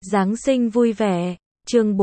Giáng sinh vui vẻ. Chương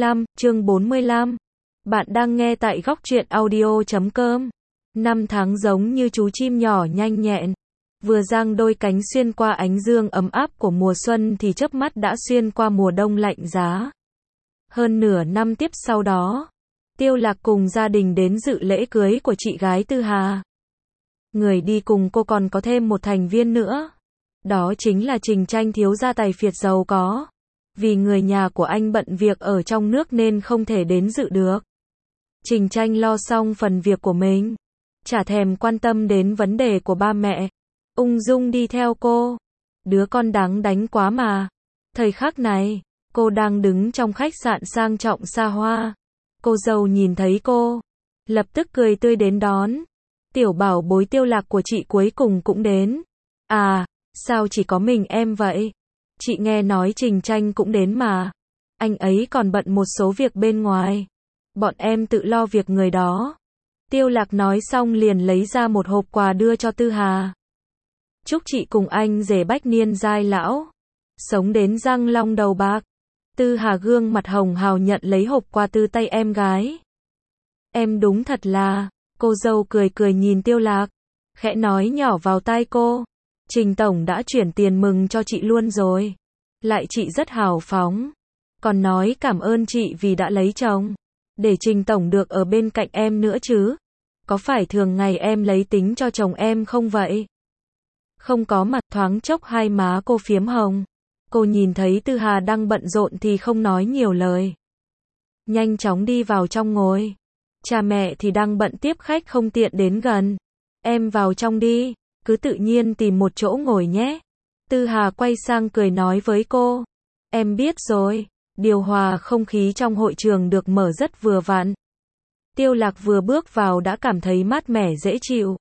45. Bạn đang nghe tại góc truyện audio.com. Năm tháng giống như chú chim nhỏ nhanh nhẹn, vừa giang đôi cánh xuyên qua ánh dương ấm áp của mùa xuân thì chớp mắt đã xuyên qua mùa đông lạnh giá. Hơn nửa năm tiếp sau đó, Tiêu Lạc cùng gia đình đến dự lễ cưới của chị gái Tư Hà. Người đi cùng cô còn có thêm một thành viên nữa. Đó chính là Trình Tranh, thiếu gia tài phiệt giàu có. Vì người nhà của anh bận việc ở trong nước nên không thể đến dự được. Trình Tranh lo xong phần việc của mình, chả thèm quan tâm đến vấn đề của ba mẹ, ung dung đi theo cô. Đứa con đáng đánh quá mà. Thời khắc này, cô đang đứng trong khách sạn sang trọng xa hoa. Cô dâu nhìn thấy cô, lập tức cười tươi đến đón. Tiểu bảo bối Tiêu Lạc của chị cuối cùng cũng đến. À, sao chỉ có mình em vậy? Chị nghe nói Trình Tranh cũng đến mà. Anh ấy còn bận một số việc bên ngoài. Bọn em tự lo việc người đó. Tiêu Lạc nói xong liền lấy ra một hộp quà đưa cho Tư Hà. Chúc chị cùng anh rể bách niên giai lão, sống đến răng long đầu bạc. Tư Hà gương mặt hồng hào nhận lấy hộp quà từ tay em gái. Em đúng thật là, cô dâu cười cười nhìn Tiêu Lạc, khẽ nói nhỏ vào tai cô. Trình tổng đã chuyển tiền mừng cho chị luôn rồi. Lại chị rất hào phóng, còn nói cảm ơn chị vì đã lấy chồng, để Trình tổng được ở bên cạnh em nữa chứ. Có phải thường ngày em lấy tính cho chồng em không vậy? Không có, mặt thoáng chốc hai má cô phiếm hồng. Cô nhìn thấy Tư Hà đang bận rộn thì không nói nhiều lời, nhanh chóng đi vào trong ngồi. Cha mẹ thì đang bận tiếp khách không tiện đến gần. Em vào trong đi, cứ tự nhiên tìm một chỗ ngồi nhé. Tư Hà quay sang cười nói với cô. Em biết rồi. Điều hòa không khí trong hội trường được mở rất vừa vặn. Tiêu Lạc vừa bước vào đã cảm thấy mát mẻ dễ chịu.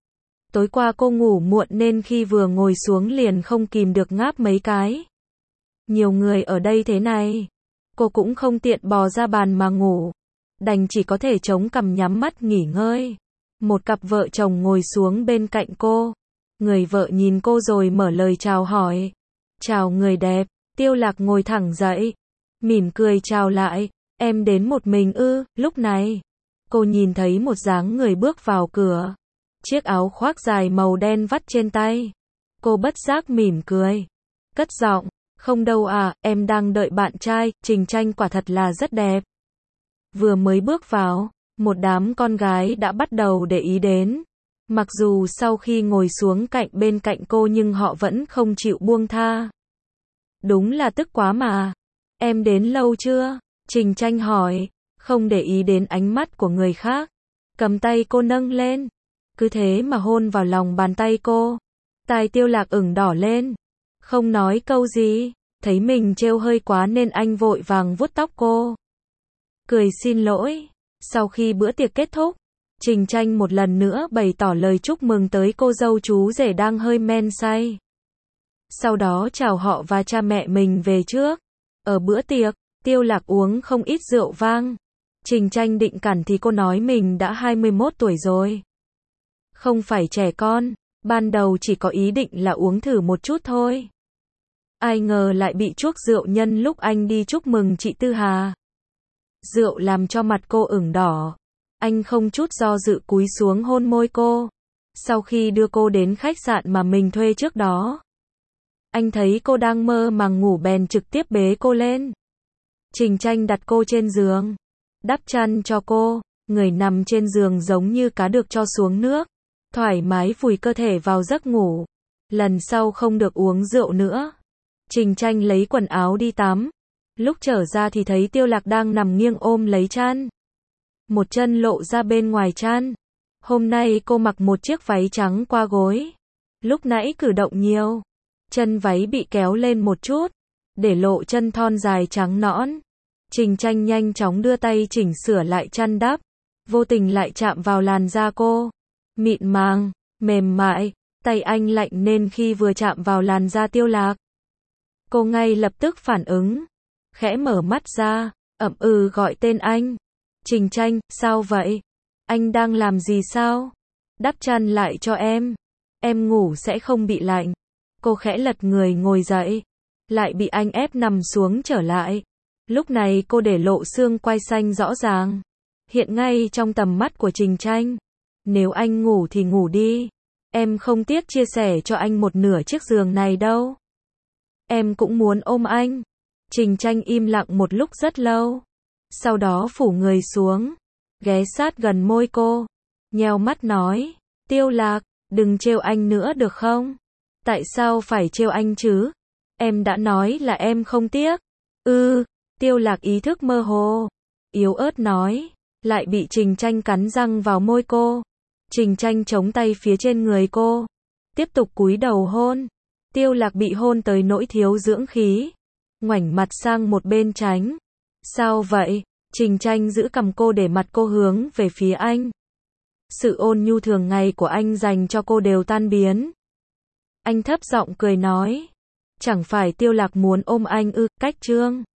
Tối qua cô ngủ muộn nên khi vừa ngồi xuống liền không kìm được ngáp mấy cái. Nhiều người ở đây thế này, cô cũng không tiện bò ra bàn mà ngủ, đành chỉ có thể chống cằm nhắm mắt nghỉ ngơi. Một cặp vợ chồng ngồi xuống bên cạnh cô. Người vợ nhìn cô rồi mở lời chào hỏi. Chào người đẹp. Tiêu Lạc ngồi thẳng dậy, mỉm cười chào lại. Em đến một mình ư? Lúc này, cô nhìn thấy một dáng người bước vào cửa. Chiếc áo khoác dài màu đen vắt trên tay. Cô bất giác mỉm cười, cất giọng. Không đâu à, em đang đợi bạn trai. Trình Tranh quả thật là rất đẹp. Vừa mới bước vào, một đám con gái đã bắt đầu để ý đến. Mặc dù sau khi ngồi xuống bên cạnh cô nhưng họ vẫn không chịu buông tha. Đúng là tức quá mà. Em đến lâu chưa? Trình Tranh hỏi, không để ý đến ánh mắt của người khác. Cầm tay cô nâng lên, cứ thế mà hôn vào lòng bàn tay cô. Tai Tiêu Lạc ửng đỏ lên, không nói câu gì. Thấy mình trêu hơi quá nên anh vội vàng vuốt tóc cô, cười xin lỗi. Sau khi bữa tiệc kết thúc, Trình Tranh một lần nữa bày tỏ lời chúc mừng tới cô dâu chú rể đang hơi men say. Sau đó chào họ và cha mẹ mình về trước. Ở bữa tiệc, Tiêu Lạc uống không ít rượu vang. Trình Tranh định cản thì cô nói mình đã 21 tuổi rồi, không phải trẻ con. Ban đầu chỉ có ý định là uống thử một chút thôi. Ai ngờ lại bị chuốc rượu nhân lúc anh đi chúc mừng chị Tư Hà. Rượu làm cho mặt cô ửng đỏ. Anh không chút do dự cúi xuống hôn môi cô. Sau khi đưa cô đến khách sạn mà mình thuê trước đó, anh thấy cô đang mơ màng ngủ bèn trực tiếp bế cô lên. Trình Tranh đặt cô trên giường, đắp chăn cho cô. Người nằm trên giường giống như cá được cho xuống nước, thoải mái vùi cơ thể vào giấc ngủ. Lần sau không được uống rượu nữa. Trình Tranh lấy quần áo đi tắm. Lúc trở ra thì thấy Tiêu Lạc đang nằm nghiêng ôm lấy chăn, một chân lộ ra bên ngoài chăn. Hôm nay cô mặc một chiếc váy trắng qua gối. Lúc nãy cử động nhiều, chân váy bị kéo lên một chút, để lộ chân thon dài trắng nõn. Trình Tranh nhanh chóng đưa tay chỉnh sửa lại chăn đắp, vô tình lại chạm vào làn da cô. Mịn màng, mềm mại, tay anh lạnh nên khi vừa chạm vào làn da Tiêu Lạc, cô ngay lập tức phản ứng, khẽ mở mắt ra, ậm ừ gọi tên anh. Trình Tranh, sao vậy? Anh đang làm gì sao? Đắp chăn lại cho em ngủ sẽ không bị lạnh. Cô khẽ lật người ngồi dậy, lại bị anh ép nằm xuống trở lại. Lúc này cô để lộ xương quai xanh rõ ràng, hiện ngay trong tầm mắt của Trình Tranh. Nếu anh ngủ thì ngủ đi. Em không tiếc chia sẻ cho anh một nửa chiếc giường này đâu. Em cũng muốn ôm anh. Trình Tranh im lặng một lúc rất lâu. Sau đó phủ người xuống, ghé sát gần môi cô, nheo mắt nói, Tiêu Lạc, đừng trêu anh nữa được không? Tại sao phải trêu anh chứ? Em đã nói là em không tiếc. Tiêu Lạc ý thức mơ hồ, yếu ớt nói, lại bị Trình Tranh cắn răng vào môi cô. Trình Tranh chống tay phía trên người cô, tiếp tục cúi đầu hôn. Tiêu Lạc bị hôn tới nỗi thiếu dưỡng khí, ngoảnh mặt sang một bên tránh. Sao vậy? Trình Tranh giữ cằm cô để mặt cô hướng về phía anh. Sự ôn nhu thường ngày của anh dành cho cô đều tan biến. Anh thấp giọng cười nói, chẳng phải Tiêu Lạc muốn ôm anh ư? Cách Trương